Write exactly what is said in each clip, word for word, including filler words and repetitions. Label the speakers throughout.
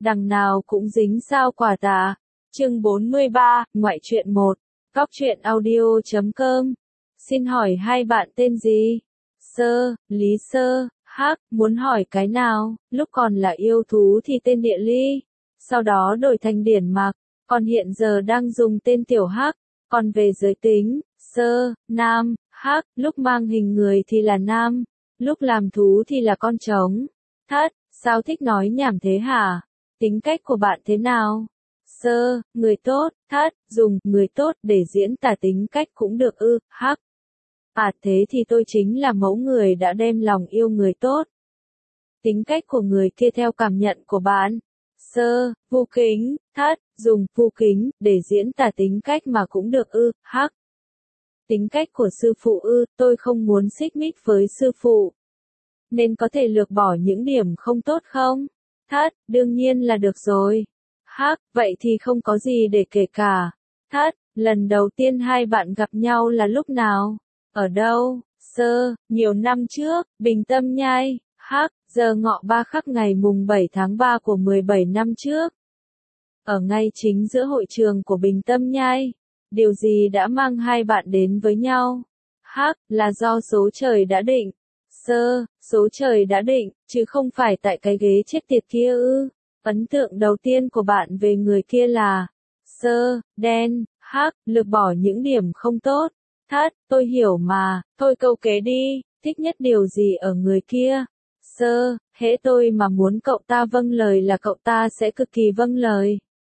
Speaker 1: đằng nào cũng dính sao quả tà. Chương bốn mươi ba, ngoại truyện một. Góc truyện audio chấm com. Xin hỏi hai bạn tên gì? Sơ, Lý Sơ, Hắc, muốn hỏi cái nào? Lúc còn là yêu thú thì tên Địa Ly, sau đó đổi thành Điển Mặc, còn hiện giờ đang dùng tên Tiểu Hắc. Còn về giới tính, Sơ, nam, Hắc, lúc mang hình người thì là nam, lúc làm thú thì là con trống. Thất, sao thích nói nhảm thế hả? Tính cách của bạn thế nào? Sơ, người tốt. Thất, dùng người tốt để diễn tả tính cách cũng được ư? Hắc, à thế thì tôi chính là mẫu người đã đem lòng yêu người tốt. Tính cách của người kia theo cảm nhận của bạn. Sơ, vô kính. Thất, dùng vô kính để diễn tả tính cách mà cũng được ư? Hắc, tính cách của sư phụ ư? Tôi không muốn xích mích với sư phụ, nên có thể lược bỏ những điểm không tốt không? Thất, đương nhiên là được rồi. Hắc, vậy thì không có gì để kể cả. Thất, lần đầu tiên hai bạn gặp nhau là lúc nào? Ở đâu? Sơ, nhiều năm trước, Bình Tâm Nhai. Hắc, giờ ngọ ba khắc ngày mùng bảy tháng ba của mười bảy năm trước. Ở ngay chính giữa hội trường của Bình Tâm Nhai. Điều gì đã mang hai bạn đến với nhau? Hắc, là do số trời đã định. Sơ, số trời đã định, chứ không phải tại cái ghế chết tiệt kia ư? Ấn tượng đầu tiên của bạn về người kia là? Sơ, đen. Hắc, lược bỏ những điểm không tốt. Thất, tôi hiểu mà, thôi câu kế đi, thích nhất điều gì ở người kia? Sơ, hễ tôi mà muốn cậu ta vâng lời là cậu ta sẽ cực kỳ vâng lời.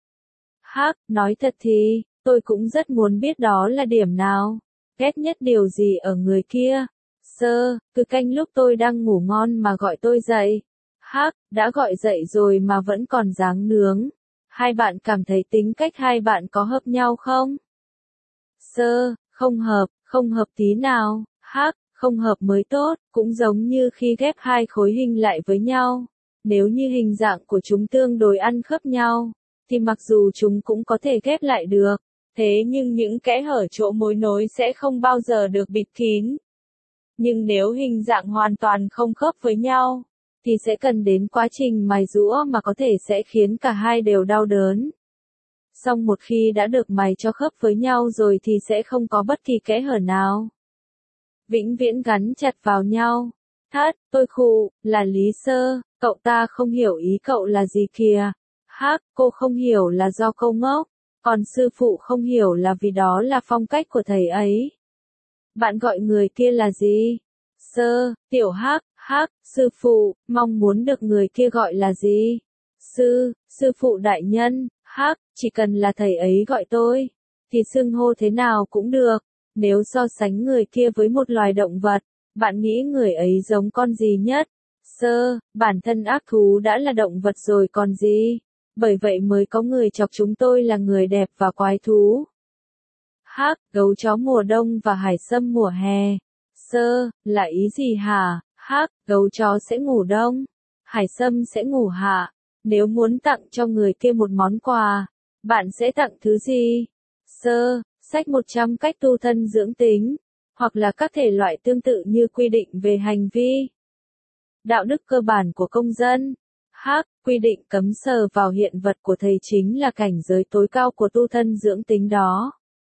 Speaker 1: Hắc, nói thật thì, tôi cũng rất muốn biết đó là điểm nào. Ghét nhất điều gì ở người kia? Sơ, cứ canh lúc tôi đang ngủ ngon mà gọi tôi dậy. Hắc, đã gọi dậy rồi mà vẫn còn dáng nướng. Hai bạn cảm thấy tính cách hai bạn có hợp nhau không? Sơ, không hợp, không hợp tí nào. Hắc, không hợp mới tốt, cũng giống như khi ghép hai khối hình lại với nhau. Nếu như hình dạng của chúng tương đối ăn khớp nhau, thì mặc dù chúng cũng có thể ghép lại được, thế nhưng những kẽ hở chỗ mối nối sẽ không bao giờ được bịt kín. Nhưng nếu hình dạng hoàn toàn không khớp với nhau, thì sẽ cần đến quá trình mài giũa mà có thể sẽ khiến cả hai đều đau đớn. Song một khi đã được mài cho khớp với nhau rồi thì sẽ không có bất kỳ kẽ hở nào. Vĩnh viễn gắn chặt vào nhau. Thất, tôi khụ, là Lý Sơ, cậu ta không hiểu ý cậu là gì kìa. Hắc, cô không hiểu là do câu ngốc, còn sư phụ không hiểu là vì đó là phong cách của thầy ấy. Bạn gọi người kia là gì? Sơ, Tiểu Hắc. Hắc, sư phụ, mong muốn được người kia gọi là gì? Sư, sư phụ đại nhân. Hắc, chỉ cần là thầy ấy gọi tôi, thì xưng hô thế nào cũng được. Nếu so sánh người kia với một loài động vật, bạn nghĩ người ấy giống con gì nhất? Sơ, bản thân ác thú đã là động vật rồi còn gì? Bởi vậy mới có người chọc chúng tôi là người đẹp và quái thú. Hắc, gấu chó mùa đông và hải sâm mùa hè. Sơ, là ý gì hả? Hắc, gấu chó sẽ ngủ đông, hải sâm sẽ ngủ hạ. Nếu muốn tặng cho người kia một món quà, bạn sẽ tặng thứ gì? Sơ, sách một trăm cách tu thân dưỡng tính, hoặc là các thể loại tương tự như quy định về hành vi, đạo đức cơ bản của công dân. Hắc, quy định cấm sờ vào hiện vật của thầy chính là cảnh giới tối cao của tu thân dưỡng tính đó.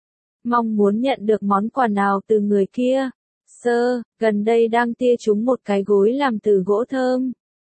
Speaker 1: Mong muốn nhận được món quà nào từ người kia? Sơ, gần đây đang tia trúng một cái gối làm từ gỗ thơm.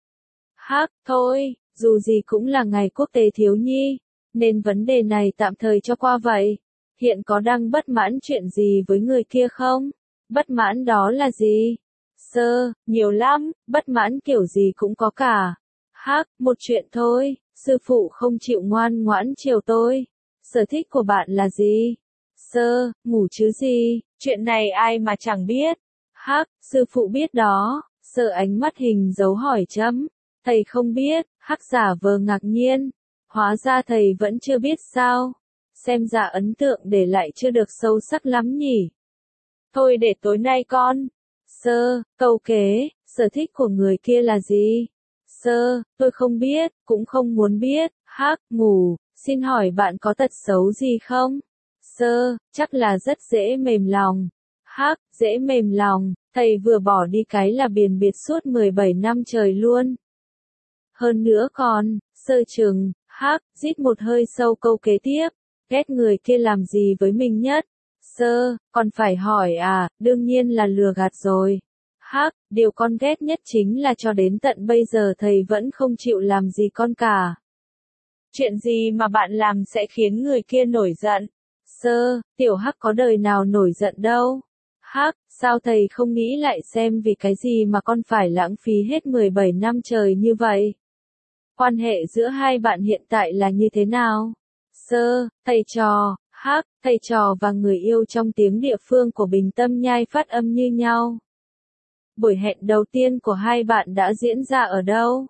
Speaker 1: Hắc, thôi, dù gì cũng là ngày quốc tế thiếu nhi, nên vấn đề này tạm thời cho qua vậy. Hiện có đang bất mãn chuyện gì với người kia không? Bất mãn đó là gì? Sơ, nhiều lắm, bất mãn kiểu gì cũng có cả. Hắc, một chuyện thôi, sư phụ không chịu ngoan ngoãn chiều tôi. Sở thích của bạn là gì? Sơ, ngủ chứ gì, chuyện này ai mà chẳng biết. Hắc, sư phụ biết đó. Sơ, ánh mắt hình dấu hỏi chấm. Thầy không biết. Hắc giả vờ ngạc nhiên. Hóa ra thầy vẫn chưa biết sao? Xem ra ấn tượng để lại chưa được sâu sắc lắm nhỉ. Thôi để tối nay con. Sơ, câu kế, sở thích của người kia là gì? Sơ, tôi không biết, cũng không muốn biết. Hắc, ngủ, xin hỏi bạn có tật xấu gì không? Sơ, chắc là rất dễ mềm lòng. Hắc, dễ mềm lòng, thầy vừa bỏ đi cái là biền biệt suốt mười bảy năm trời luôn. Hơn nữa còn, Sơ trừng, hắc, rít một hơi sâu câu kế tiếp. Ghét người kia làm gì với mình nhất? Sơ, còn phải hỏi à, đương nhiên là lừa gạt rồi. Hắc, điều con ghét nhất chính là cho đến tận bây giờ thầy vẫn không chịu làm gì con cả. Chuyện gì mà bạn làm sẽ khiến người kia nổi giận? Sơ, tiểu Hắc có đời nào nổi giận đâu. Hắc, sao thầy không nghĩ lại xem vì cái gì mà con phải lãng phí hết mười bảy năm trời như vậy? Quan hệ giữa hai bạn hiện tại là như thế nào? Sơ, thầy trò, Hắc, thầy trò và người yêu trong tiếng địa phương của Bình Tâm Nhai phát âm như nhau. Buổi hẹn đầu tiên của hai bạn đã diễn ra ở đâu?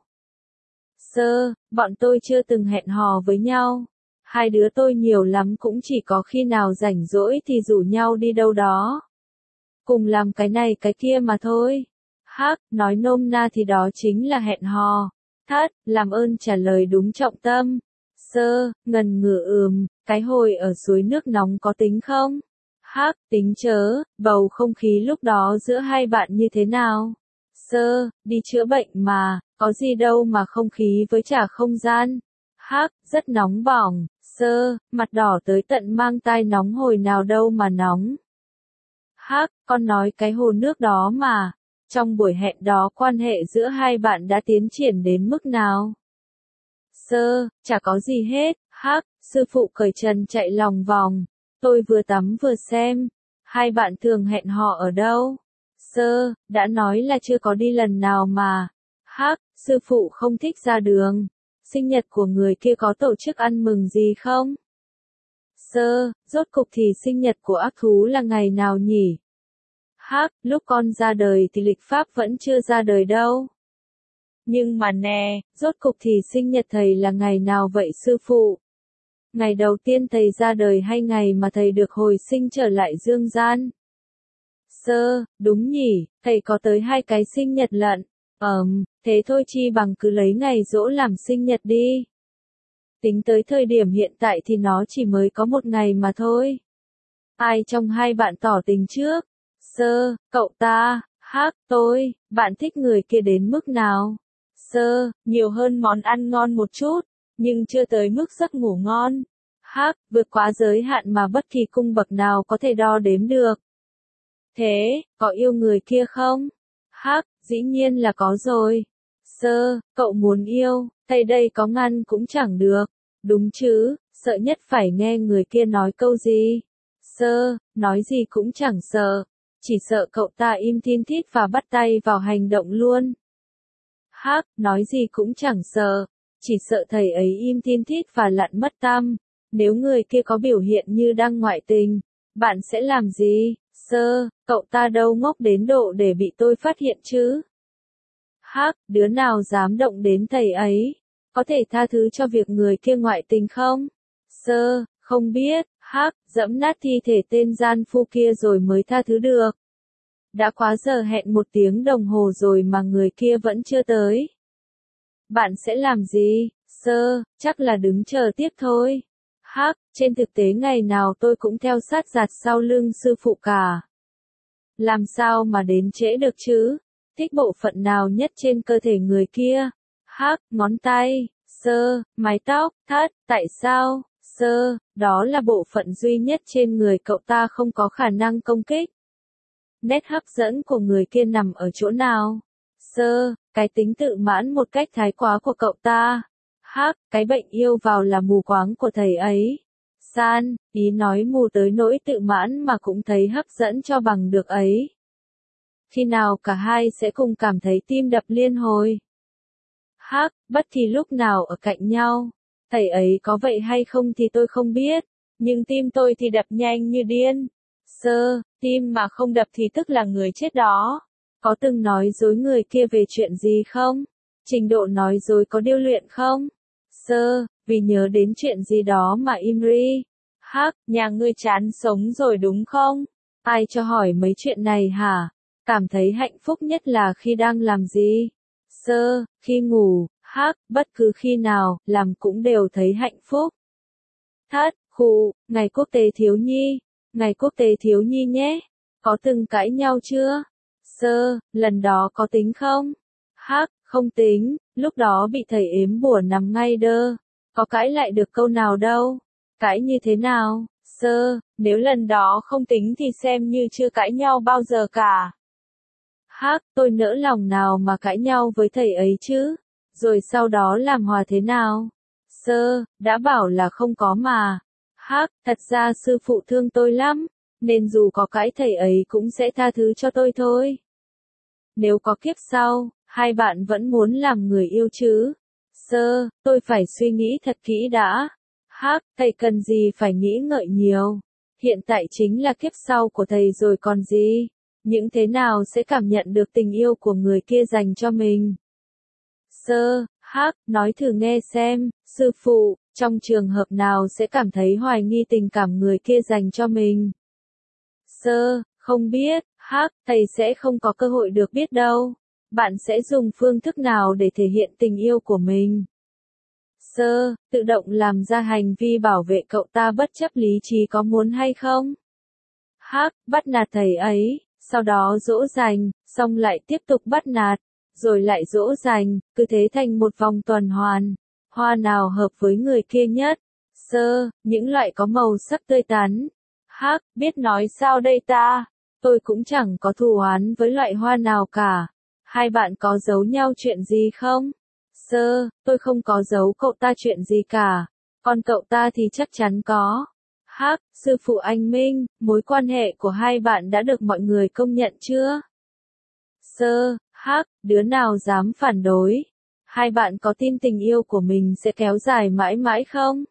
Speaker 1: Sơ, bọn tôi chưa từng hẹn hò với nhau. Hai đứa tôi nhiều lắm cũng chỉ có khi nào rảnh rỗi thì rủ nhau đi đâu đó. Cùng làm cái này cái kia mà thôi. Hắc, nói nôm na thì đó chính là hẹn hò. Thất, làm ơn trả lời đúng trọng tâm. Sơ, ngần ngừ ừm, cái hồi ở suối nước nóng có tính không? Hắc, tính chớ, bầu không khí lúc đó giữa hai bạn như thế nào? Sơ, đi chữa bệnh mà, có gì đâu mà không khí với trả không gian. Hắc, rất nóng bỏng. Sơ, mặt đỏ tới tận mang tai nóng hồi nào đâu mà nóng. Hắc, con nói cái hồ nước đó mà. Trong buổi hẹn đó quan hệ giữa hai bạn đã tiến triển đến mức nào? Sơ, chả có gì hết. Hắc, sư phụ cởi trần chạy lòng vòng. Tôi vừa tắm vừa xem. Hai bạn thường hẹn hò ở đâu? Sơ, đã nói là chưa có đi lần nào mà. Hắc, sư phụ không thích ra đường. Sinh nhật của người kia có tổ chức ăn mừng gì không? Sơ, rốt cục thì sinh nhật của ác thú là ngày nào nhỉ? Hắc, lúc con ra đời thì lịch pháp vẫn chưa ra đời đâu. Nhưng mà nè, rốt cục thì sinh nhật thầy là ngày nào vậy sư phụ? Ngày đầu tiên thầy ra đời hay ngày mà thầy được hồi sinh trở lại dương gian? Sơ, đúng nhỉ, thầy có tới hai cái sinh nhật lận. Ờm, thế thôi chi bằng cứ lấy ngày giỗ làm sinh nhật đi. Tính tới thời điểm hiện tại thì nó chỉ mới có một ngày mà thôi. Ai trong hai bạn tỏ tình trước? Sơ, cậu ta. Hắc, tôi. Bạn thích người kia đến mức nào? Sơ, nhiều hơn món ăn ngon một chút, nhưng chưa tới mức giấc ngủ ngon. Hắc, vượt quá giới hạn mà bất kỳ cung bậc nào có thể đo đếm được. Thế, có yêu người kia không? Hắc, dĩ nhiên là có rồi. Sơ, cậu muốn yêu, thầy đây có ngăn cũng chẳng được. Đúng chứ, sợ nhất phải nghe người kia nói câu gì. Sơ, nói gì cũng chẳng sợ. Chỉ sợ cậu ta im thin thít và bắt tay vào hành động luôn. Hắc, nói gì cũng chẳng sợ. Chỉ sợ thầy ấy im thin thít và lặn mất tăm. Nếu người kia có biểu hiện như đang ngoại tình, bạn sẽ làm gì? Sơ, cậu ta đâu ngốc đến độ để bị tôi phát hiện chứ? Hắc, đứa nào dám động đến thầy ấy? Có thể tha thứ cho việc người kia ngoại tình không? Sơ, không biết. Hắc, dẫm nát thi thể tên gian phu kia rồi mới tha thứ được. Đã quá giờ hẹn một tiếng đồng hồ rồi mà người kia vẫn chưa tới. Bạn sẽ làm gì? Sơ, chắc là đứng chờ tiếp thôi. Hắc, trên thực tế ngày nào tôi cũng theo sát giặt sau lưng sư phụ cả. Làm sao mà đến trễ được chứ? Thích bộ phận nào nhất trên cơ thể người kia? Hắc, ngón tay. Sơ, mái tóc. Thất, tại sao? Sơ, đó là bộ phận duy nhất trên người cậu ta không có khả năng công kích. Nét hấp dẫn của người kia nằm ở chỗ nào? Sơ, cái tính tự mãn một cách thái quá của cậu ta. Hắc, cái bệnh yêu vào là mù quáng của thầy ấy. San, ý nói mù tới nỗi tự mãn mà cũng thấy hấp dẫn cho bằng được ấy. Khi nào cả hai sẽ cùng cảm thấy tim đập liên hồi? Hắc, bất kỳ lúc nào ở cạnh nhau. Thầy ấy có vậy hay không thì tôi không biết, nhưng tim tôi thì đập nhanh như điên. Sơ, tim mà không đập thì tức là người chết đó. Có từng nói dối người kia về chuyện gì không? Trình độ nói dối có điêu luyện không? Sơ, vì nhớ đến chuyện gì đó mà im ri. Hắc, nhà ngươi chán sống rồi đúng không? Ai cho hỏi mấy chuyện này hả? Cảm thấy hạnh phúc nhất là khi đang làm gì? Sơ, khi ngủ. Hắc, bất cứ khi nào, làm cũng đều thấy hạnh phúc. Thất, khụ, ngày quốc tế thiếu nhi. Ngày quốc tế thiếu nhi nhé. Có từng cãi nhau chưa? Sơ, lần đó có tính không? Hắc, Không tính, lúc đó bị thầy ếm bủa nằm ngay đơ. Có cãi lại được câu nào đâu. Cãi như thế nào, sơ, nếu lần đó không tính thì xem như chưa cãi nhau bao giờ cả. Hắc, tôi nỡ lòng nào mà cãi nhau với thầy ấy chứ. Rồi sau đó làm hòa thế nào? Sơ, đã bảo là không có mà. Hắc, thật ra sư phụ thương tôi lắm, nên dù có cãi thầy ấy cũng sẽ tha thứ cho tôi thôi. Nếu có kiếp sau, hai bạn vẫn muốn làm người yêu chứ? Sơ, tôi phải suy nghĩ thật kỹ đã. Hắc, thầy cần gì phải nghĩ ngợi nhiều. Hiện tại chính là kiếp sau của thầy rồi còn gì. Những thế nào sẽ cảm nhận được tình yêu của người kia dành cho mình? Sơ, Hắc, nói thử nghe xem, sư phụ, trong trường hợp nào sẽ cảm thấy hoài nghi tình cảm người kia dành cho mình? Sơ, không biết, Hắc, thầy sẽ không có cơ hội được biết đâu. Bạn sẽ dùng phương thức nào để thể hiện tình yêu của mình? Sơ, tự động làm ra hành vi bảo vệ cậu ta bất chấp lý trí có muốn hay không? Hắc, bắt nạt thầy ấy, sau đó dỗ dành, xong lại tiếp tục bắt nạt, rồi lại dỗ dành, cứ thế thành một vòng tuần hoàn. Hoa nào hợp với người kia nhất? Sơ, những loại có màu sắc tươi tắn. Hắc, biết nói sao đây ta? Tôi cũng chẳng có thù oán với loại hoa nào cả. Hai bạn có giấu nhau chuyện gì không? Sơ, tôi không có giấu cậu ta chuyện gì cả. Còn cậu ta thì chắc chắn có. Hắc, sư phụ anh Minh, mối quan hệ của hai bạn đã được mọi người công nhận chưa? Sơ, Hắc, đứa nào dám phản đối? Hai bạn có tin tình yêu của mình sẽ kéo dài mãi mãi không?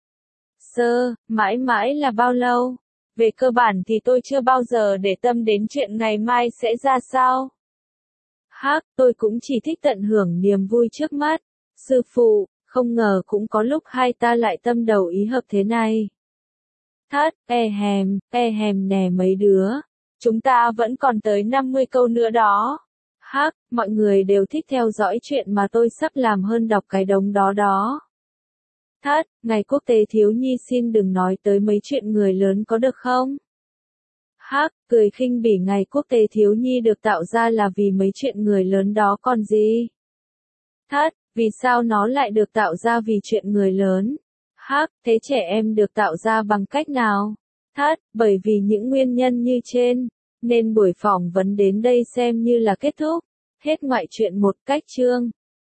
Speaker 1: Sơ, mãi mãi là bao lâu? Về cơ bản thì tôi chưa bao giờ để tâm đến chuyện ngày mai sẽ ra sao. Hắc, tôi cũng chỉ thích tận hưởng niềm vui trước mắt. Sư phụ, không ngờ cũng có lúc hai ta lại tâm đầu ý hợp thế này. Thất, e hèm, e hèm nè mấy đứa. Chúng ta vẫn còn tới năm mươi câu nữa đó. Hắc, mọi người đều thích theo dõi chuyện mà tôi sắp làm hơn đọc cái đống đó đó. Thất, ngày quốc tế thiếu nhi xin đừng nói tới mấy chuyện người lớn có được không? Hắc, cười khinh bỉ ngày quốc tế thiếu nhi được tạo ra là vì mấy chuyện người lớn đó còn gì? Thất, vì sao nó lại được tạo ra vì chuyện người lớn? Hắc, thế trẻ em được tạo ra bằng cách nào? Thất, bởi vì những nguyên nhân như trên, nên buổi phỏng vấn đến đây xem như là kết thúc. Hết ngoại truyện một cách chương.